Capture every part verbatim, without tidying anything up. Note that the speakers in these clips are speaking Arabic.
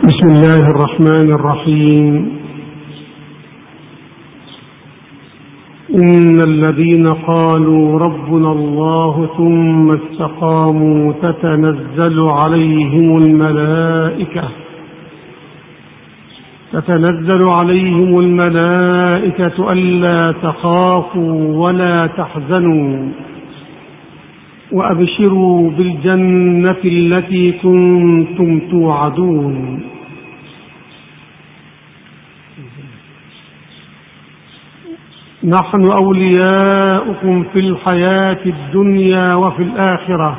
بسم الله الرحمن الرحيم. إن الذين قالوا ربنا الله ثم استقاموا تتنزل عليهم الملائكة تتنزل عليهم الملائكة ألا تخافوا ولا تحزنوا وأبشروا بالجنة التي كنتم توعدون. نحن أولياؤكم في الحياة الدنيا وفي الآخرة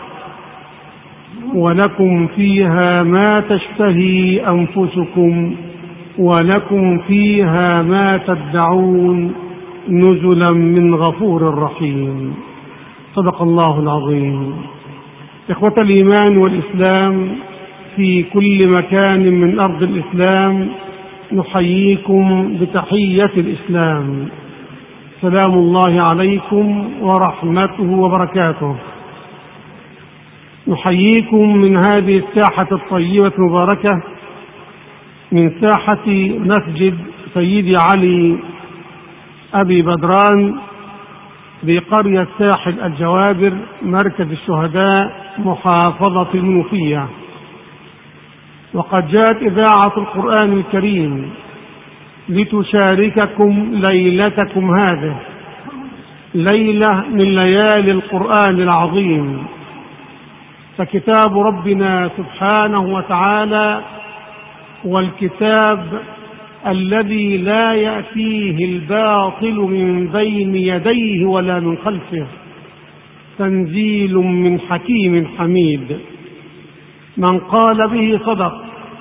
ولكم فيها ما تشتهي أنفسكم ولكم فيها ما تدعون نزلا من غفور رحيم. صدق الله العظيم. إخوة الإيمان والإسلام في كل مكان من أرض الإسلام، نحييكم بتحية الإسلام. سلام الله عليكم ورحمته وبركاته. نحييكم من هذه الساحة الطيبة المباركة، من ساحة مسجد سيدي علي أبي بدران بقرية ساحل الجوابر، مركز الشهداء، محافظة المنوفية. وقد جاءت إذاعة القرآن الكريم لتشارككم ليلتكم هذه، ليلة من ليالي القرآن العظيم. فكتاب ربنا سبحانه وتعالى والكتاب الذي لا يأتيه الباطل من بين يديه ولا من خلفه، تنزيل من حكيم حميد. من قال به صدق،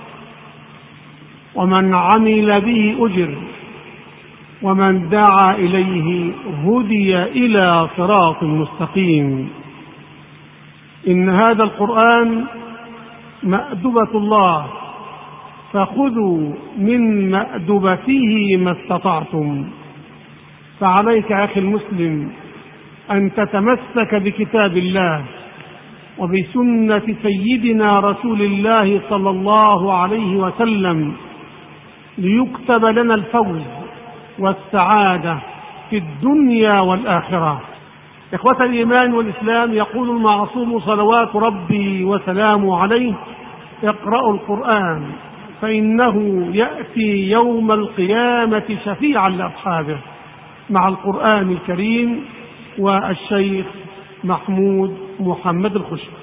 ومن عمل به أجر، ومن دعا إليه هدي إلى صراط مستقيم. إن هذا القرآن مأدبة الله، فخذوا من مأدبته ما استطعتم. فعليك أخي المسلم أن تتمسك بكتاب الله وبسنة سيدنا رسول الله صلى الله عليه وسلم، ليكتب لنا الفوز والسعادة في الدنيا والآخرة. إخوة الإيمان والإسلام، يقول المعصوم صلوات ربي وسلامه عليه: اقرأوا القرآن فإنه يأتي يوم القيامة شفيعا لأصحابه. مع القرآن الكريم والشيخ محمود محمد الخشب.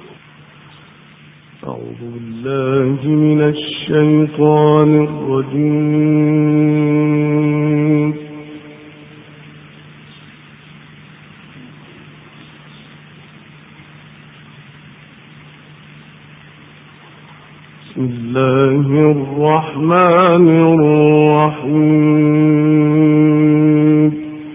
أعوذ بالله من الشيطان الرجيم. بسم الله الرحمن الرحيم.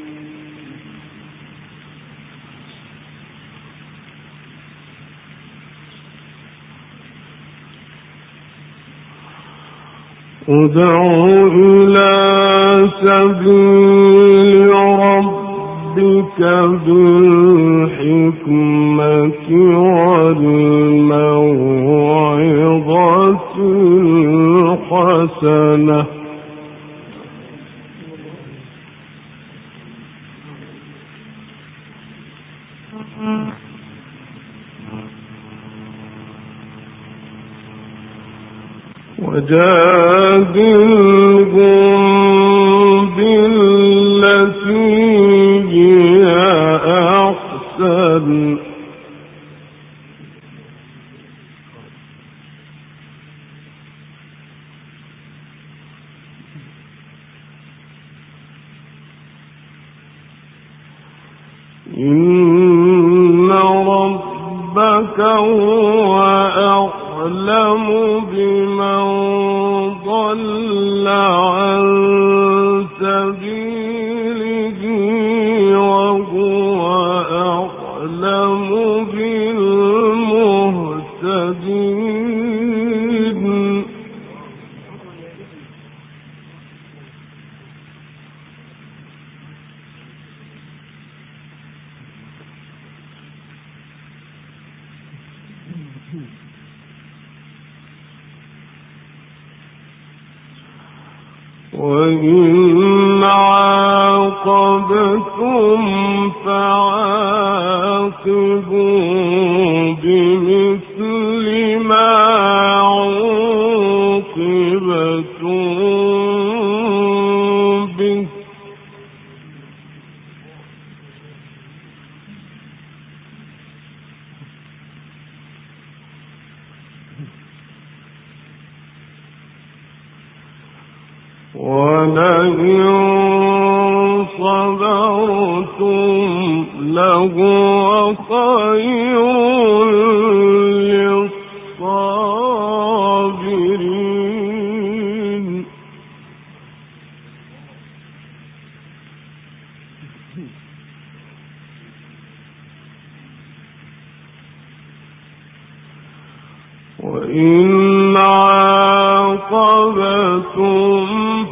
ادع إلى سبيل ربك بالحكمة والموعظة الحسنة وجادلهم بالتي هي أحسن إن ربك هو أعلم بمن ضل عن سبيله وهو أعلم بالمهتدين. وإن عاقبتم فعاقبوا بمثل ما عوقبتم به ولئن صبرتم لهو خير للصابرين وإن عاقبتم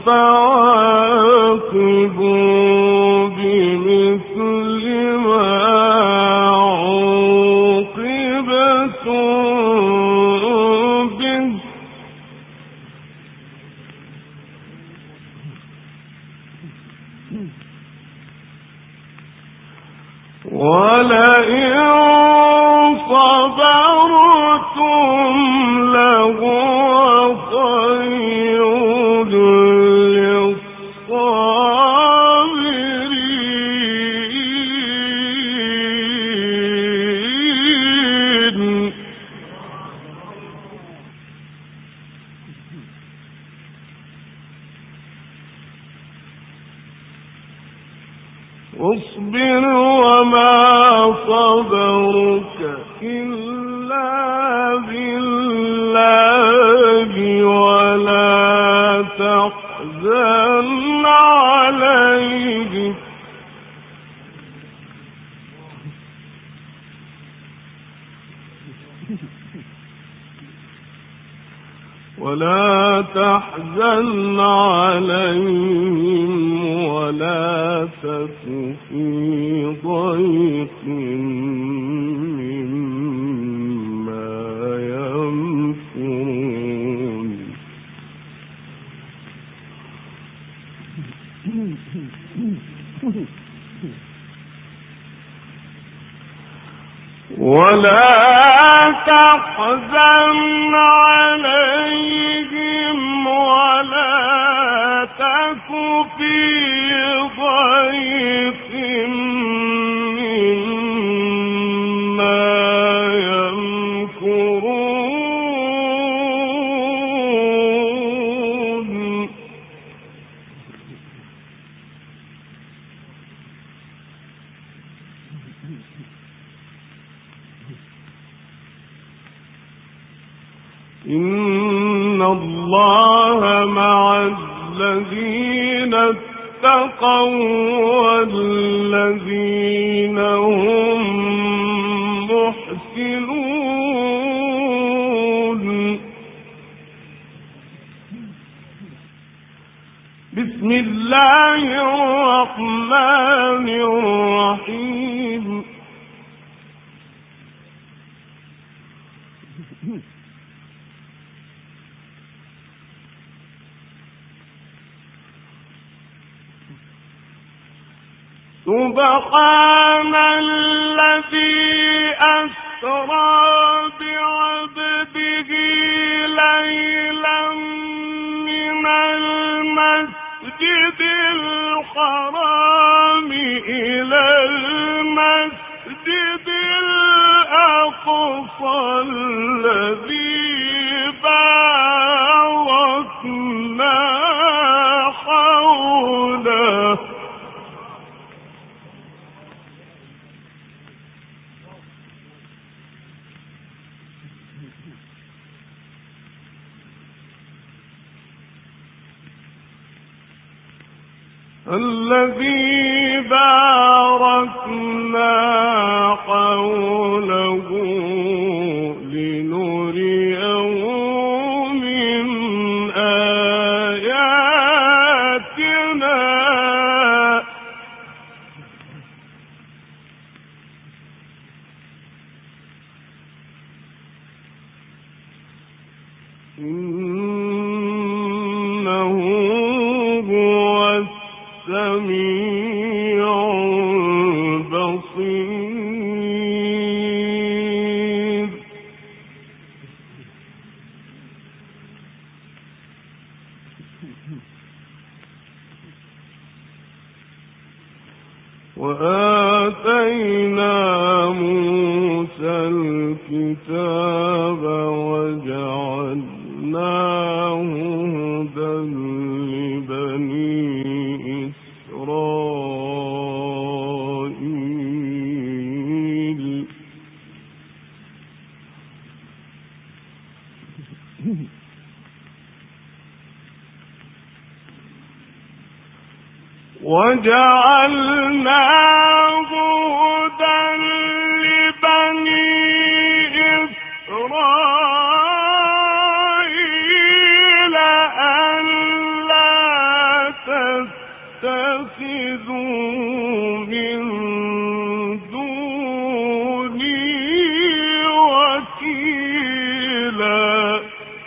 فعاقبوا بمثل ما عوقبتم به ولئن صبرتم لهو خير للصابرين واصبر وما صبرك إلا بالله ولا تحزن عليهم ولا تحزن عليهم ولا تك في ضيق مما يمكرون ولا تحزن عليهم ولا تك في ضيق مما يمكرون إن الله مع الذين اتقوا والذين هم محسنون بسم الله الرحمن الرحيم سبحان الذي أسرى بعبده ليلا من المسجد الحرام إلى المسجد الأقصى الذي باركنا حوله الذي باركنا حوله لنريه من آياتنا إنه وآتينا موسى الكتاب وجعلناه هدى لبني إسرائيل وجعلناه هدى لبني إسرائيل ألا تتخذوا من دوني وكيلا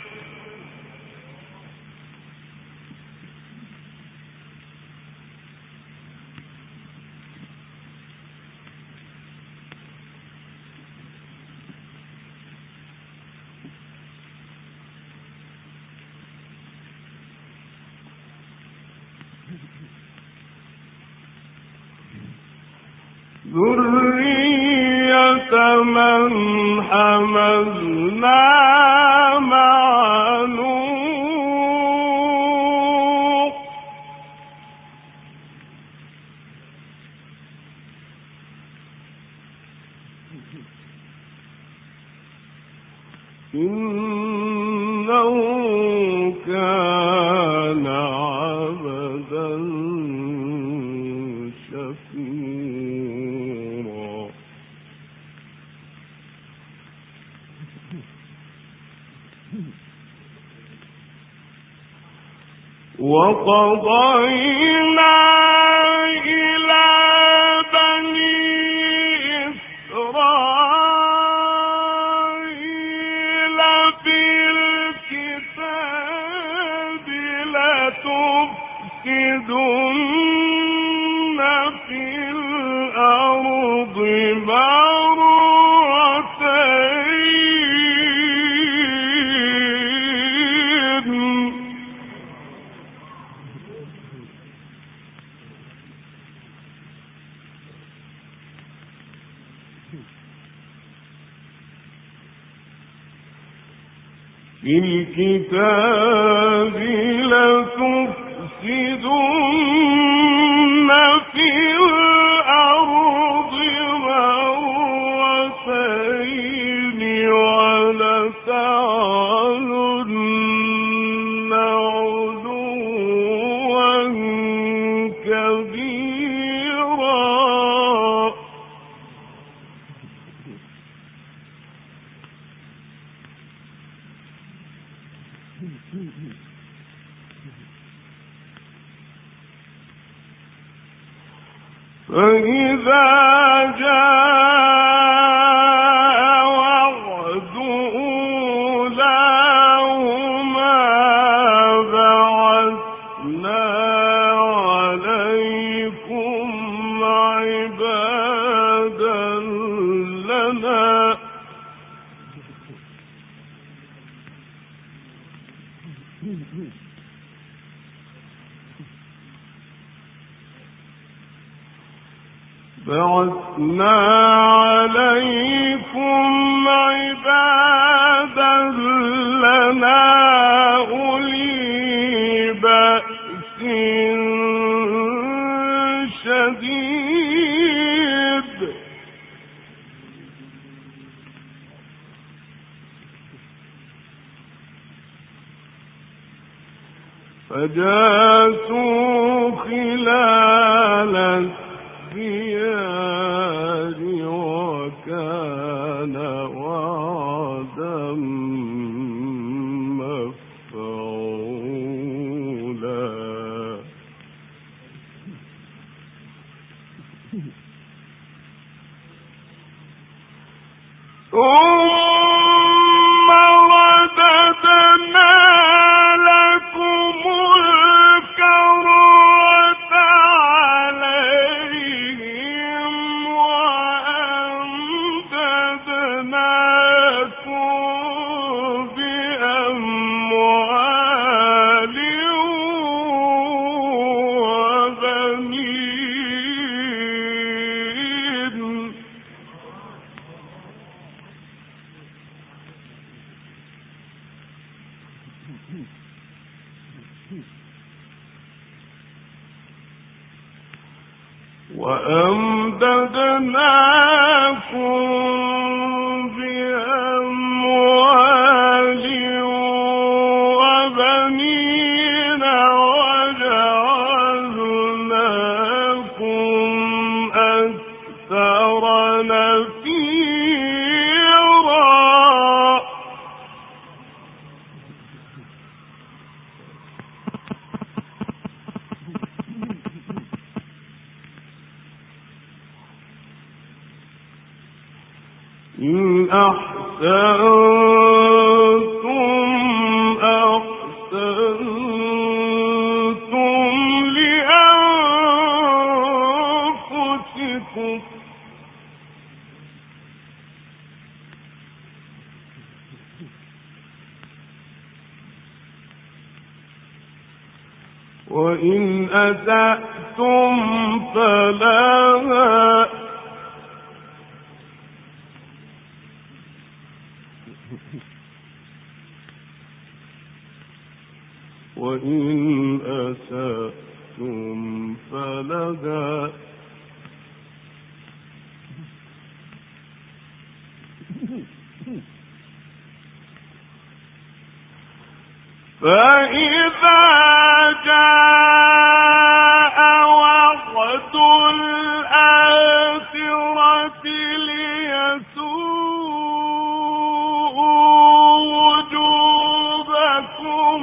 ذرية من حملنا مع نوح إنه كان عبدا شكورا وقضينا إلى بني إسرائيل بالكتاب لتفسدن في الأرض مرتين في الكتاب لتفسدن في الأرض مرتين ولتعلن علوا كبيرا فإذا جاء وعد أولاهما بعثنا عليكم عبادا لنا بعثنا عليكم عبادا لنا أولي بأس شديد فجاسوا خلال الديار وكان وعدا مفعولا ثم رددنا لكم الكرة عليهم وأمددنا وأمددناكم بأموال وبنين وجعلناكم أكثر نفيرا. إن أحسنتم أحسنتم لأنفسكم وإن أسأتم فلها وإن أسأتم فلها فإذا جاء وعد الآخرة ليسوءوا وجوهكم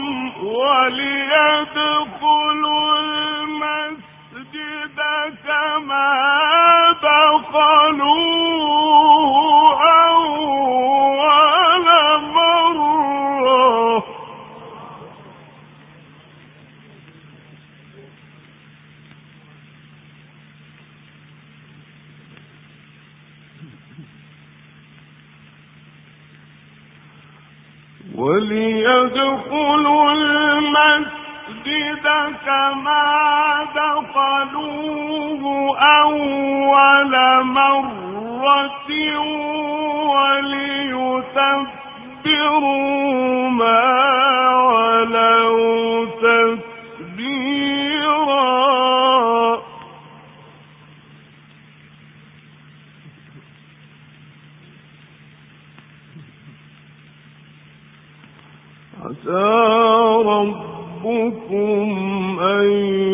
وليدخلوا المسجد كما دخلوه أول مرة وليدخلوا المسجد كما دخلوه أول مرة وليتبروا ما علوا تتبيرا. عسى ربكم أن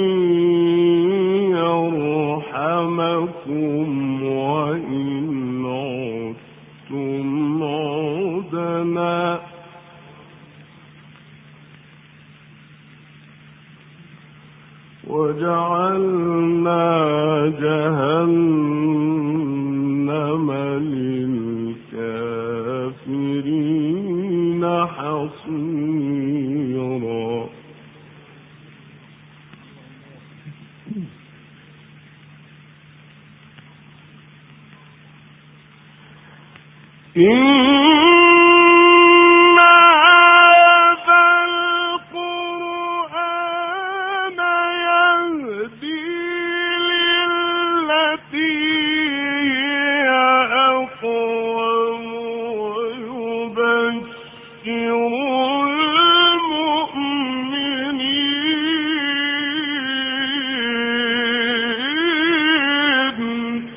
يرحمكم وإن عدتم عدنا وجعلنا جهنم للكافرين حصيرا. إن هذا القرآن يهدي للتي هي أقوم ويبشر المؤمنين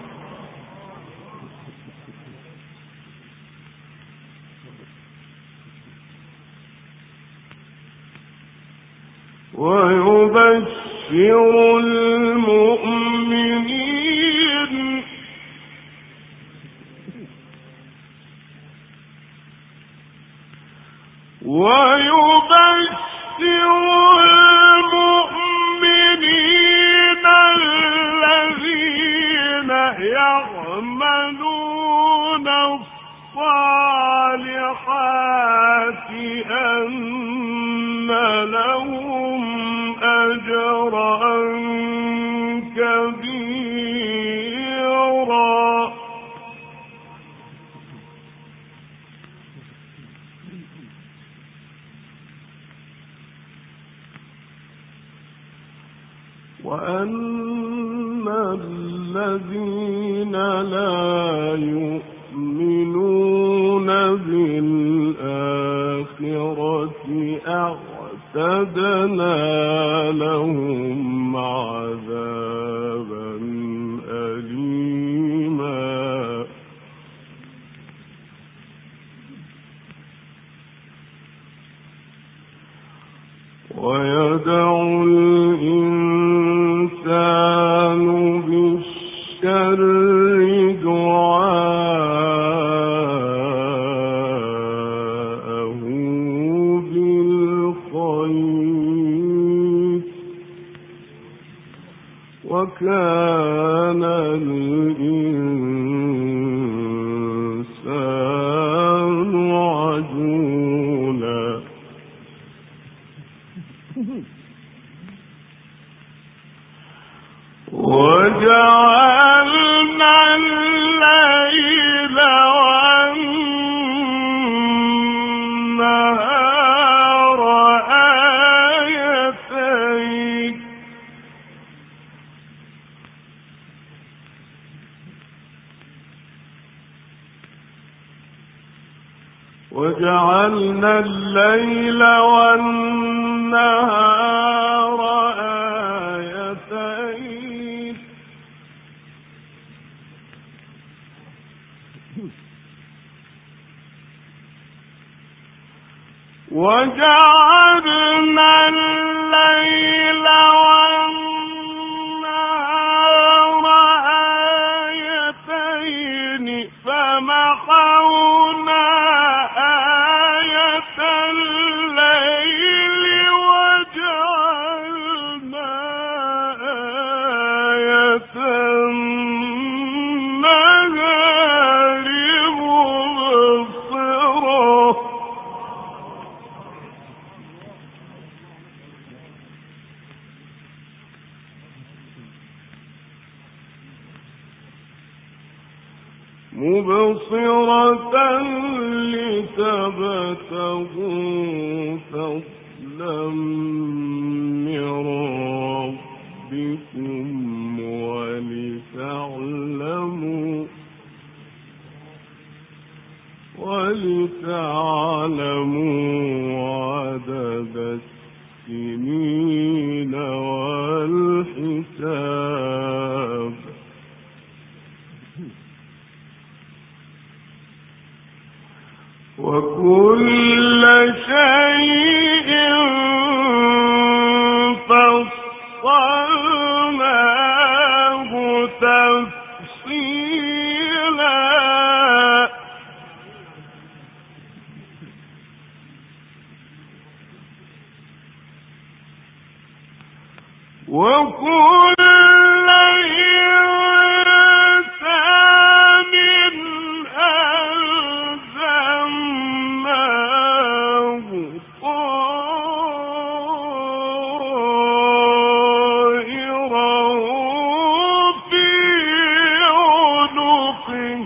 ويبشر المؤمنين ويبشر المؤمنين الذين يعملون الصالحات أن لهم أجرا كبيرا. وأن الذين لا يؤمنون بالآخرة الآخرة أعتدنا لهم عذابا أليما ويدعو الإنسان بالشر دعاءه بالخير وكان الإنسان عجولا وجعلنا الليل والنهار آيتين وجعلنا الليل والنهار آيتين وجعلنا الليل والنهار آيتين فمحونا آية الليل وجعلنا آية النهار مبصرة مبصرة لتبتغوا فضلا من ربكم ولتعلموا ولتعلموا عدد السنين والحساب وكل شيء فصلناه تفصيلا وكل إنسان ألزمناه طائره في عنقه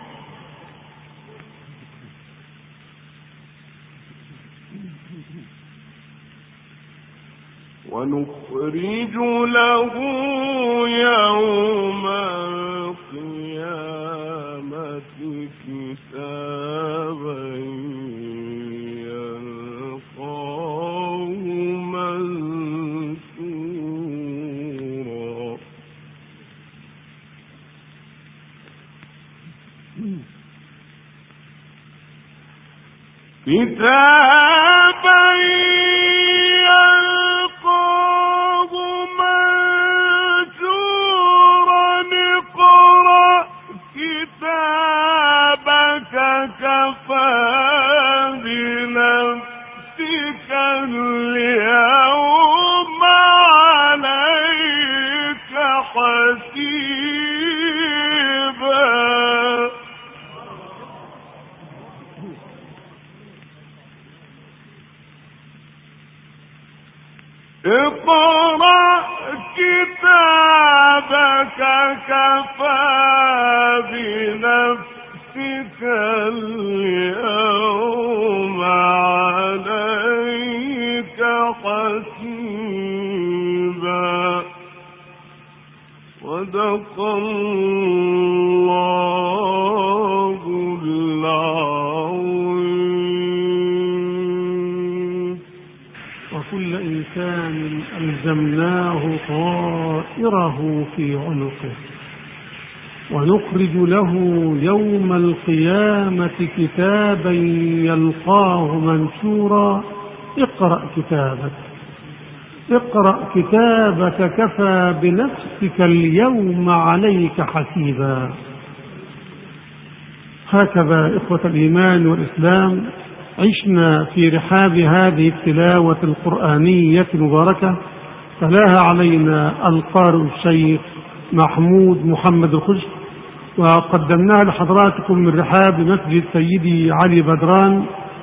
ونخرج له يوم القيامة كتابا يلقاه منشورا كتابا يلقاه منشورا اقرأ كتابك كفى بنفسك اليوم عليك حسيبا اقرأ كتابك كفى بنفسك اليوم عليك حسيبا صدق الله العظيم كل إنسان ألزمناه طائره في عنقه ونخرج له يوم القيامة كتابا يلقاه منشورا اقرأ كتابك اقرأ كتابك كفى بنفسك اليوم عليك حسيبا. هكذا إخوة الإيمان والإسلام عشنا في رحاب هذه التلاوة القرآنية المباركة تلاها علينا القارئ الشيخ محمود محمد الخشت، وقدمناها لحضراتكم من رحاب مسجد سيدي علي بدران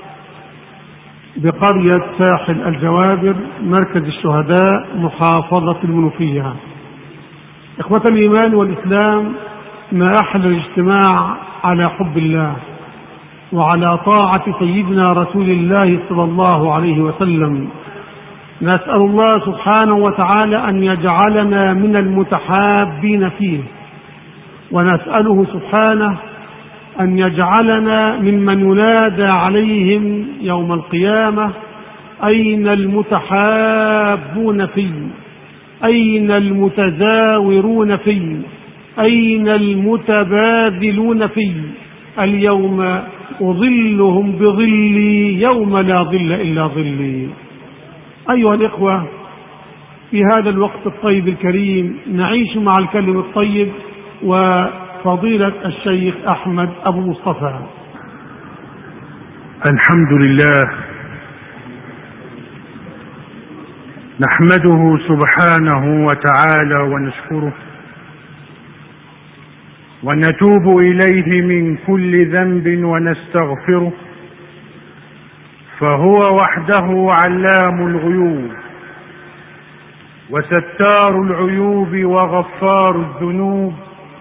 بقرية ساحل الجوابر مركز الشهداء محافظة المنوفية. إخوة الإيمان والإسلام، ما أحلى الاجتماع على حب الله وعلى طاعة سيدنا رسول الله صلى الله عليه وسلم. نسأل الله سبحانه وتعالى أن يجعلنا من المتحابين فيه، ونسأله سبحانه أن يجعلنا ممن ينادى عليهم يوم القيامة: أين المتحابون في؟ أين المتزاورون في؟ أين المتبادلون في؟ اليوم أظلهم بظلي يوم لا ظل إلا ظلي. أيها الإخوة، في هذا الوقت الطيب الكريم نعيش مع الكلم الطيب وفضيلة الشيخ أحمد أبو مصطفى. الحمد لله نحمده سبحانه وتعالى ونشكره ونتوب إليه من كل ذنب ونستغفره، فهو وحده علام الغيوب وستار العيوب وغفار الذنوب،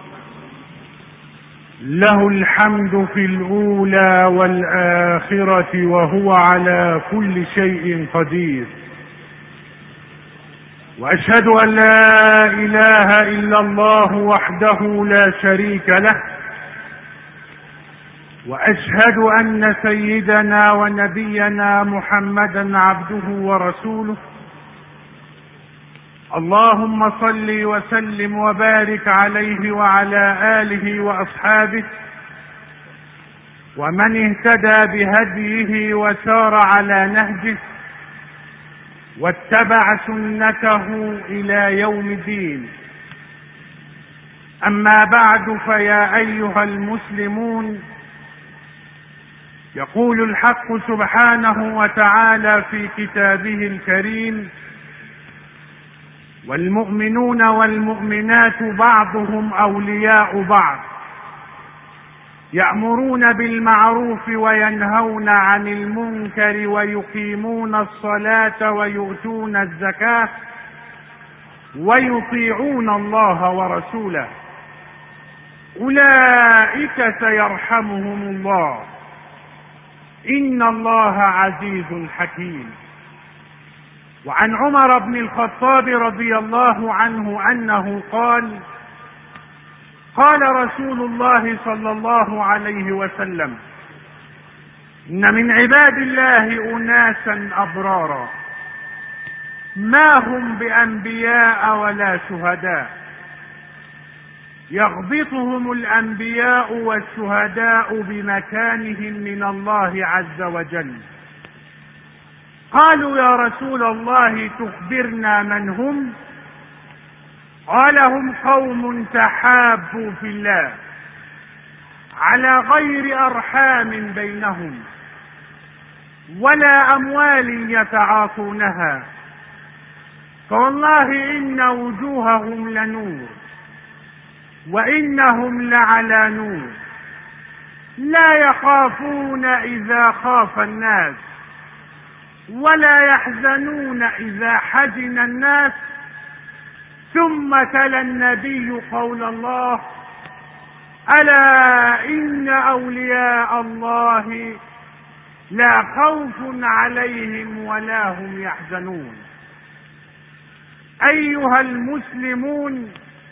له الحمد في الأولى والآخرة وهو على كل شيء قدير. وأشهد أن لا إله إلا الله وحده لا شريك له، وأشهد أن سيدنا ونبينا محمدا عبده ورسوله. اللهم صل وسلم وبارك عليه وعلى آله وأصحابه ومن اهتدى بهديه وسار على نهجه واتبع سنته إلى يوم الدين. أما بعد، فيا أيها المسلمون، يقول الحق سبحانه وتعالى في كتابه الكريم: والمؤمنون والمؤمنات بعضهم أولياء بعض يأمرون بالمعروف وينهون عن المنكر ويقيمون الصلاة ويؤتون الزكاة ويطيعون الله ورسوله، أولئك سيرحمهم الله، إن الله عزيز حكيم. وعن عمر بن الخطاب رضي الله عنه أنه قال: قال رسول الله صلى الله عليه وسلم: إن من عباد الله أناسا أبرارا ما هم بأنبياء ولا شهداء، يغبطهم الأنبياء والشهداء بمكانهم من الله عز وجل. قالوا: يا رسول الله تخبرنا من هم؟ قال: هم قوم تحابوا في الله على غير أرحام بينهم ولا أموال يتعاطونها، فوالله إن وجوههم لنور وإنهم لعلى نور، لا يخافون إذا خاف الناس ولا يحزنون إذا حزن الناس. ثم تلا النبي قول الله: ألا إن أولياء الله لا خوف عليهم ولا هم يحزنون. أيها المسلمون،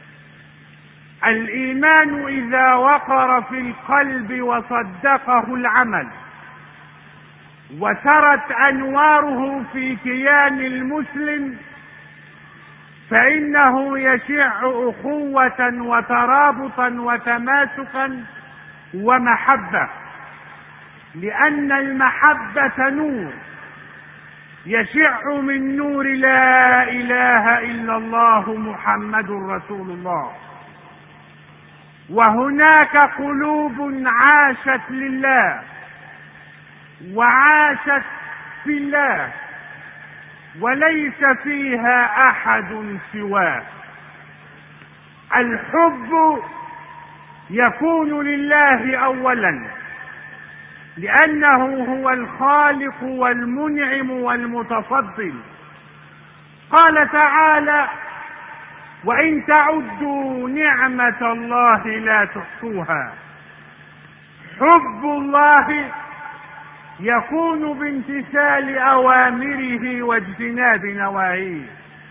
الإيمان إذا وقر في القلب وصدقه العمل وسرت أنواره في كيان المسلم، فإنه يشع أخوة وترابطا وتماسكا ومحبة، لأن المحبة نور يشع من نور لا إله إلا الله محمد رسول الله. وهناك قلوب عاشت لله وعاشت في الله وليس فيها أحد سواه. الحب يكون لله أولا، لأنه هو الخالق والمنعم والمتفضل. قال تعالى: وإن تعدوا نعمة الله لا تحصوها. حب الله يكون بامتثال أوامره واجتناب نواهيه.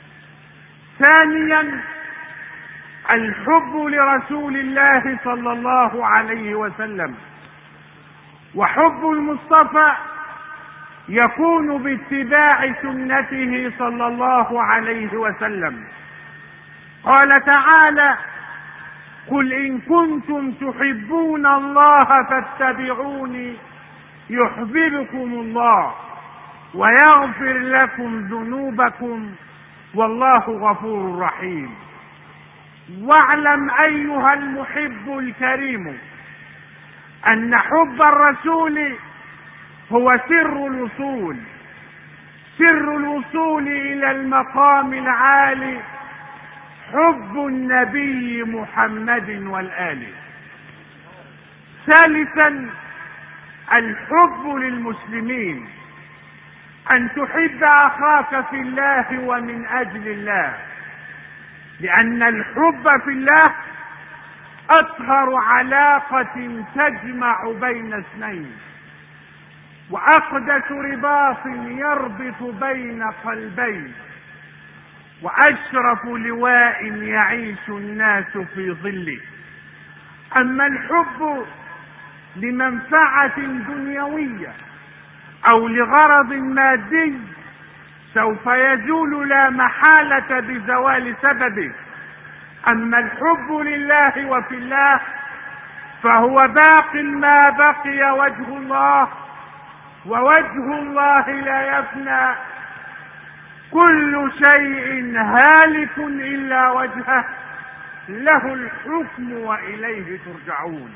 ثانيا، الحب لرسول الله صلى الله عليه وسلم، وحب المصطفى يكون باتباع سنته صلى الله عليه وسلم. قال تعالى: قل إن كنتم تحبون الله فاتبعوني يحببكم الله ويغفر لكم ذنوبكم والله غفور رحيم. واعلم أيها المحب الكريم أن حب الرسول هو سر الوصول سر الوصول إلى المقام العالي، حب النبي محمد والآل. ثالثا، الحب للمسلمين، أن تحب أخاك في الله ومن أجل الله، لأن الحب في الله أطهر علاقة تجمع بين اثنين، وأقدس رباط يربط بين قلبين، وأشرف لواء يعيش الناس في ظله. أما الحب لمنفعة دنيوية أو لغرض مادي سوف يزول لا محالة بزوال سببه. أما الحب لله وفي الله فهو باق ما بقي وجه الله، ووجه الله لا يفنى. كل شيء هالك إلا وجهه، له الحكم وإليه ترجعون.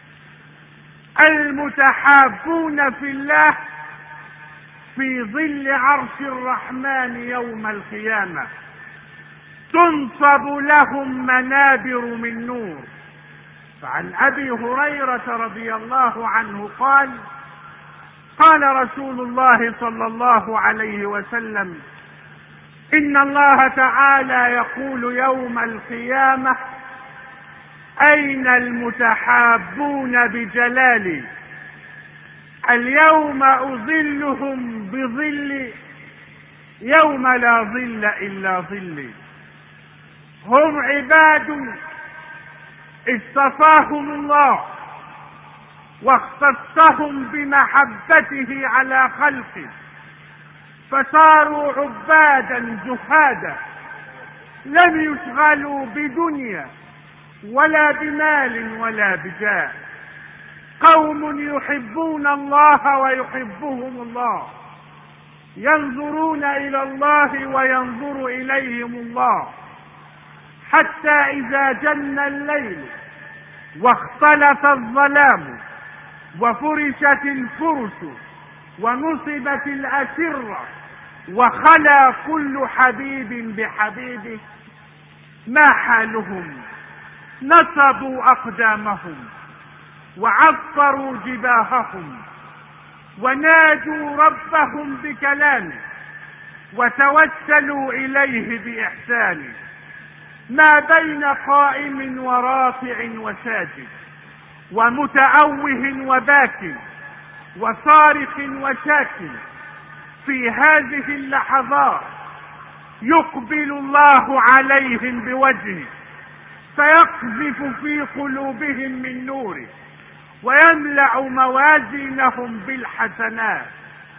المتحابون في الله في ظل عرش الرحمن يوم القيامة تنصب لهم منابر من نور. فعن أبي هريرة رضي الله عنه قال: قال رسول الله صلى الله عليه وسلم: إن الله تعالى يقول يوم القيامة: أين المتحابون بجلالي؟ اليوم أظلهم بظلي يوم لا ظل إلا ظلي. هم عباد اصطفاهم الله واختصهم بمحبته على خلقه، فصاروا عبادا زهادا لم يشغلوا بدنيا ولا بمال ولا بجاه. قوم يحبون الله ويحبهم الله، ينظرون إلى الله وينظر إليهم الله، حتى إذا جن الليل واختلط الظلام وفرشت الفرش ونصبت الأسرة وخلا كل حبيب بحبيبه، ما حالهم؟ نصبوا أقدامهم وعفروا جباههم ونادوا ربهم بكلامه وتوسلوا إليه بإحسانه، ما بين قائم ورافع وساجد ومتأوه وباك وصارخ وشاك. في هذه اللحظات يقبل الله عليهم بوجهه فيقذف في قلوبهم من نوره ويملأ موازينهم بالحسنات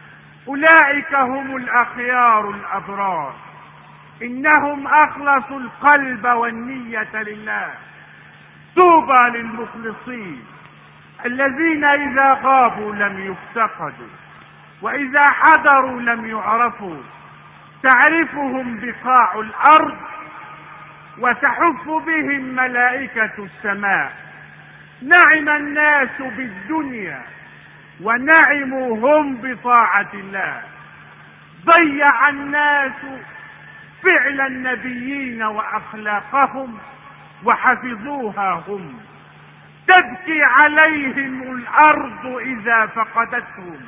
أولئك هم الأخيار الأبرار، إنهم أخلصوا القلب والنية لله. طوبى للمخلصين الذين إذا غابوا لم يفتقدوا، وإذا حضروا لم يعرفوا. تعرفهم بقاع الأرض وتحف بهم ملائكة السماء. نعم الناس بالدنيا ونعموا هم بطاعة الله. ضيع الناس فعل النبيين وأخلاقهم وحفظوها هم. تبكي عليهم الأرض إذا فقدتهم،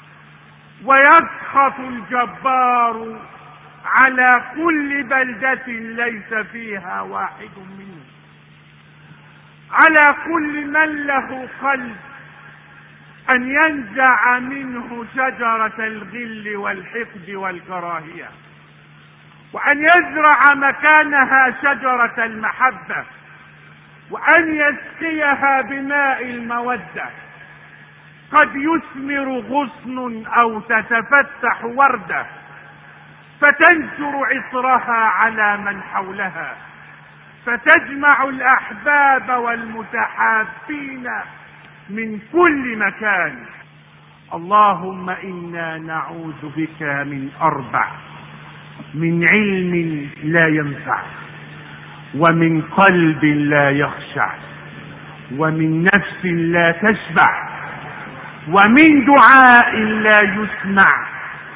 ويسخط الجبار على كل بلدة ليس فيها واحد منهم، على كل من له قلب أن ينزع منه شجرة الغل والحقد والكراهية، وأن يزرع مكانها شجرة المحبة، وأن يسقيها بماء المودة. قد يثمر غصن أو تتفتح وردة فتنشر عطرها على من حولها، فتجمع الأحباب والمتحابين من كل مكان. اللهم إنا نعوذ بك من أربع: من علم لا ينفع، ومن قلب لا يخشع، ومن نفس لا تشبع، ومن دعاء لا يسمع،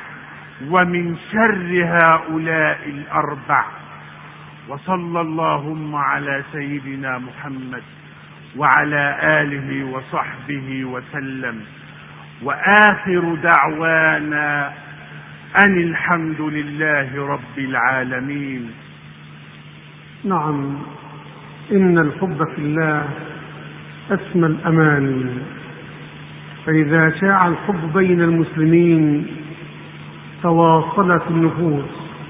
ومن شر هؤلاء الأربع. وصلى اللهم على سيدنا محمد وعلى آله وصحبه وسلم، وآخر دعوانا أن الحمد لله رب العالمين. نعم، إن الحب في الله أسمى الأمان، فإذا شاع الحب بين المسلمين تواصلت النفوس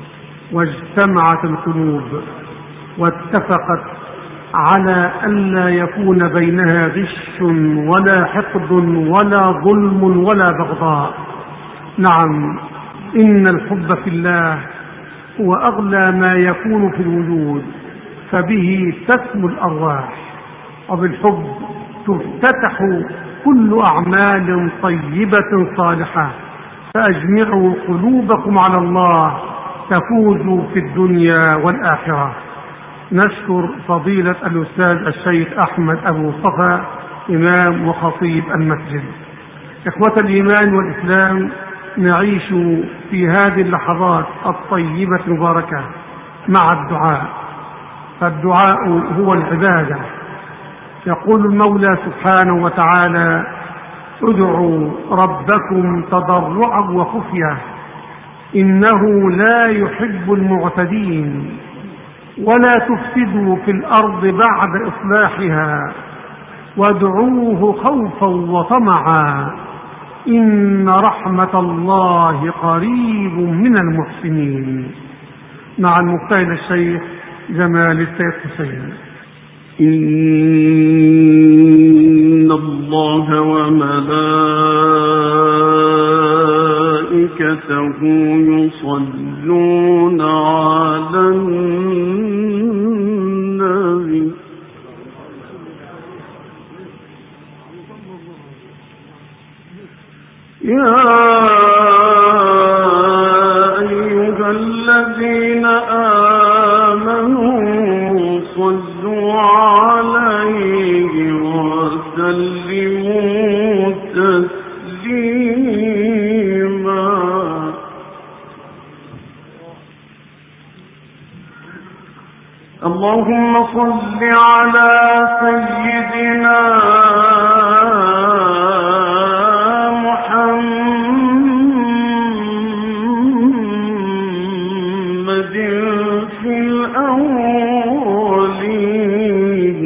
واجتمعت القلوب، واتفقت على ألا يكون بينها غش ولا حقد ولا ظلم ولا بغضاء. نعم، إن الحب في الله هو أغلى ما يكون في الوجود، فبه تسمو الأرواح، وبالحب تفتتح كل أعمال طيبة صالحة. فأجمعوا قلوبكم على الله تفوزوا في الدنيا والآخرة. نشكر فضيلة الأستاذ الشيخ أحمد أبو صفا، إمام وخطيب المسجد. إخوة الإيمان والإسلام، نعيش في هذه اللحظات الطيبة المباركة مع الدعاء، فالدعاء هو العبادة. يقول المولى سبحانه وتعالى: ادعوا ربكم تضرعا وخفية إنه لا يحب المعتدين، ولا تفسدوا في الأرض بعد إصلاحها وادعوه خوفا وطمعا إن رحمة الله قريب من المحسنين. مع المجتهد الشيخ جمال السيد حسين. إن الله وملائكته يصلون على النبي يا أيها الذين آمنوا صلوا عليه وسلموا تسليما. اللهم صل على سيدنا محمد في الأولين،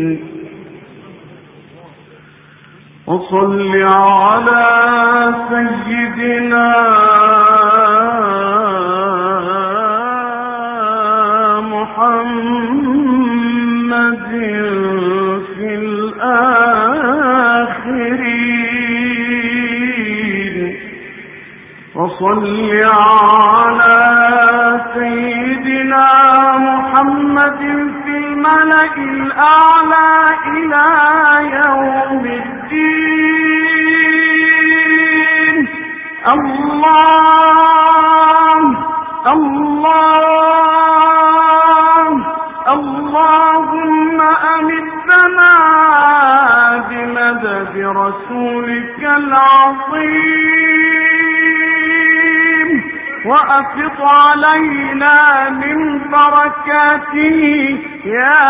وصل على سيدنا محمد في الآخرين، وصل على سيدنا محمد في الملأ الأعلى إلى يوم الدين. الله الله اللهم أمدنا بمدد رسولك العظيم، وأفض علينا من بركاته يا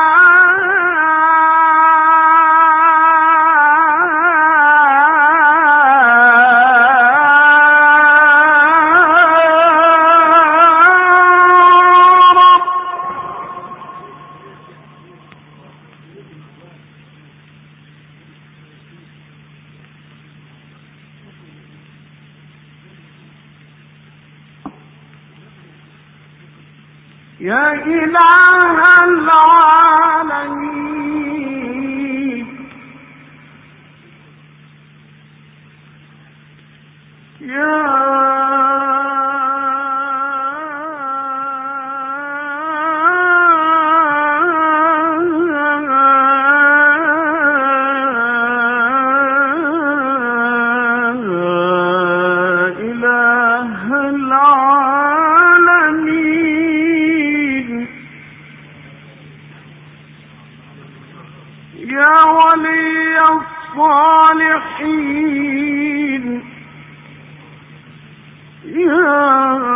يا إله العالمين. يا الصالحين. يا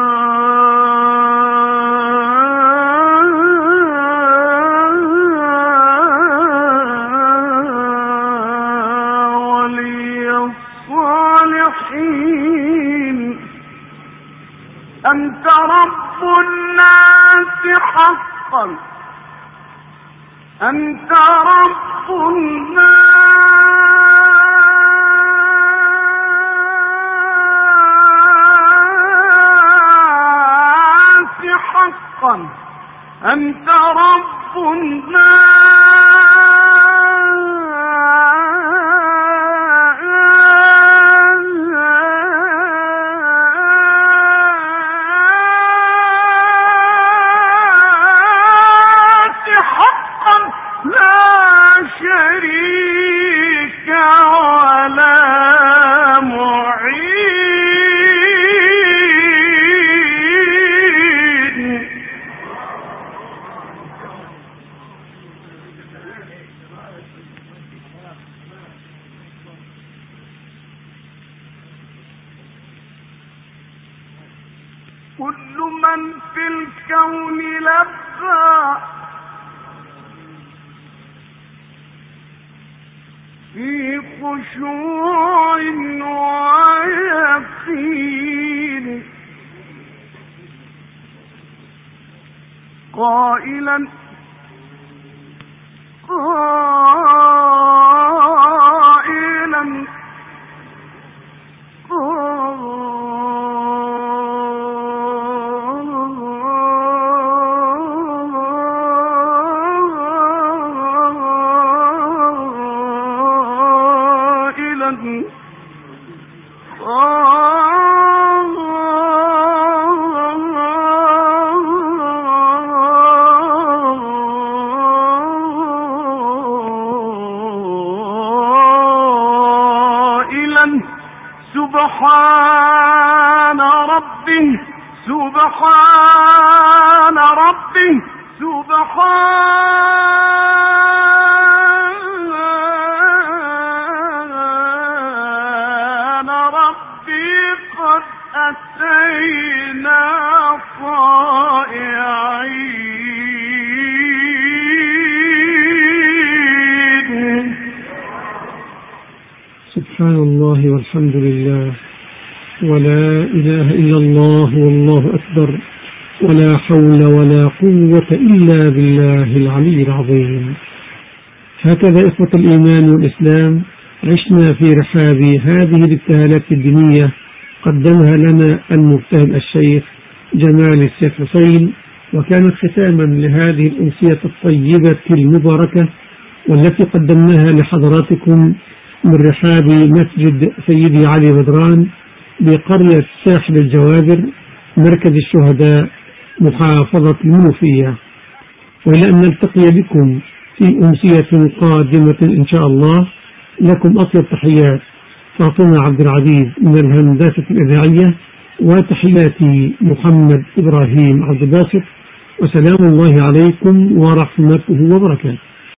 ولي الصالحين، أنت رب الناس حقا، أنت رب الناس حقا، أنت رب الناس حقا، لا شريك ولا معين. كل من في الكون لبى في خشوع ويقين، قائلا قائلا سبحان ربي سبحان ربي سبحان ربي قد أتينا طائعين. سبحان الله والحمد لله ولا إله إلا الله والله أكبر، ولا حول ولا قوة إلا بالله العلي العظيم. هكذا إخوة الإيمان والإسلام عشنا في رحاب هذه الابتهالات الدينية قدمها لنا المجتهد الشيخ جمال الشيخ حسين، وكانت ختاما لهذه الأمسية الطيبة المباركة والتي قدمناها لحضراتكم من رحاب مسجد سيدي علي بدران بقرية ساحل الجوابر، مركز الشهداء، محافظة المنوفية. وإلى أن نلتقي بكم في أمسية قادمة إن شاء الله، لكم أطيب تحيات فاطمة عبد العزيز من الهندسة الإذاعية، وتحياتي محمد إبراهيم عبد الباسط، وسلام الله عليكم ورحمته وبركاته.